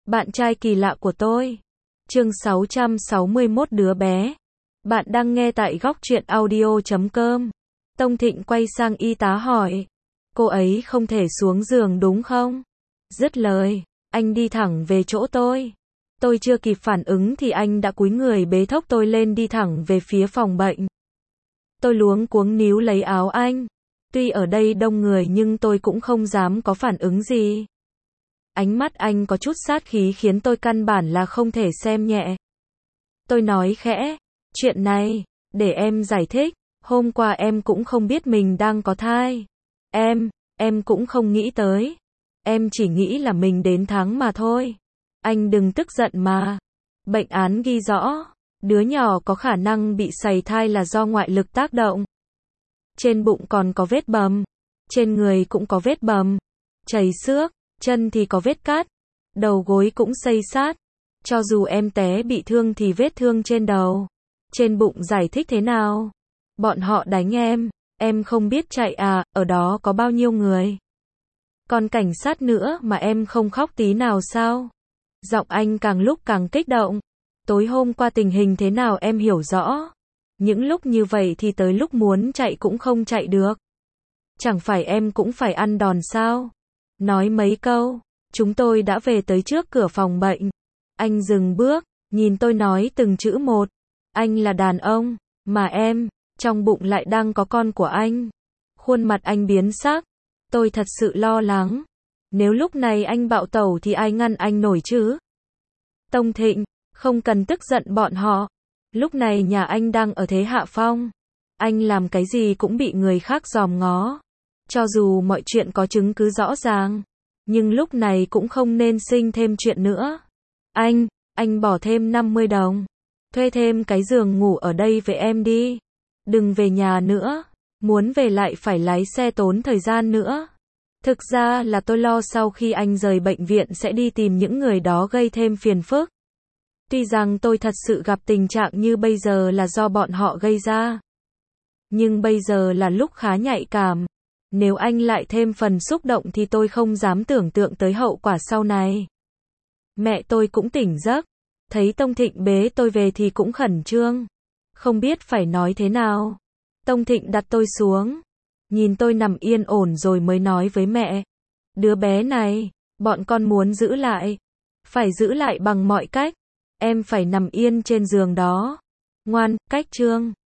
Bạn trai kỳ lạ của tôi. Chương 661 đứa bé. Bạn đang nghe tại góc truyện audio.com. Tông Thịnh quay sang y tá hỏi. Cô ấy không thể xuống giường đúng không? Dứt lời, anh đi thẳng về chỗ tôi. Tôi chưa kịp phản ứng thì anh đã cúi người bế thốc tôi lên đi thẳng về phía phòng bệnh. Tôi luống cuống níu lấy áo anh. Tuy ở đây đông người nhưng tôi cũng không dám có phản ứng gì. Ánh mắt anh có chút sát khí khiến tôi căn bản là không thể xem nhẹ. Tôi nói khẽ, chuyện này, để em giải thích, hôm qua em cũng không biết mình đang có thai. Em cũng không nghĩ tới. Em chỉ nghĩ là mình đến tháng mà thôi. Anh đừng tức giận mà. Bệnh án ghi rõ, đứa nhỏ có khả năng bị sảy thai là do ngoại lực tác động. Trên bụng còn có vết bầm, trên người cũng có vết bầm, chảy xước, chân thì có vết cắt, đầu gối cũng xây sát. Cho dù em té bị thương thì vết thương trên đầu, trên bụng giải thích thế nào? Bọn họ đánh em không biết chạy à, ở đó có bao nhiêu người? Còn cảnh sát nữa mà em không khóc tí nào sao? Giọng anh càng lúc càng kích động. Tối hôm qua tình hình thế nào em hiểu rõ. Những lúc như vậy thì tới lúc muốn chạy cũng không chạy được. Chẳng phải em cũng phải ăn đòn sao? Nói mấy câu, chúng tôi đã về tới trước cửa phòng bệnh. Anh dừng bước, nhìn tôi nói từng chữ một. Anh là đàn ông, mà em, trong bụng lại đang có con của anh. Khuôn mặt anh biến sắc. Tôi thật sự lo lắng. Nếu lúc này anh bạo tẩu thì ai ngăn anh nổi chứ? Tông Thịnh, không cần tức giận bọn họ. Lúc này nhà anh đang ở thế hạ phong. Anh làm cái gì cũng bị người khác dòm ngó. Cho dù mọi chuyện có chứng cứ rõ ràng, nhưng lúc này cũng không nên sinh thêm chuyện nữa. Anh bỏ thêm 50 đồng. Thuê thêm cái giường ngủ ở đây với em đi. Đừng về nhà nữa. Muốn về lại phải lái xe tốn thời gian nữa. Thực ra là tôi lo sau khi anh rời bệnh viện sẽ đi tìm những người đó gây thêm phiền phức. Tuy rằng tôi thật sự gặp tình trạng như bây giờ là do bọn họ gây ra. Nhưng bây giờ là lúc khá nhạy cảm. Nếu anh lại thêm phần xúc động thì tôi không dám tưởng tượng tới hậu quả sau này. Mẹ tôi cũng tỉnh giấc. Thấy Tông Thịnh bế tôi về thì cũng khẩn trương. Không biết phải nói thế nào. Tông Thịnh đặt tôi xuống. Nhìn tôi nằm yên ổn rồi mới nói với mẹ. Đứa bé này, bọn con muốn giữ lại. Phải giữ lại bằng mọi cách. Em phải nằm yên trên giường đó. Ngoan, cách chương.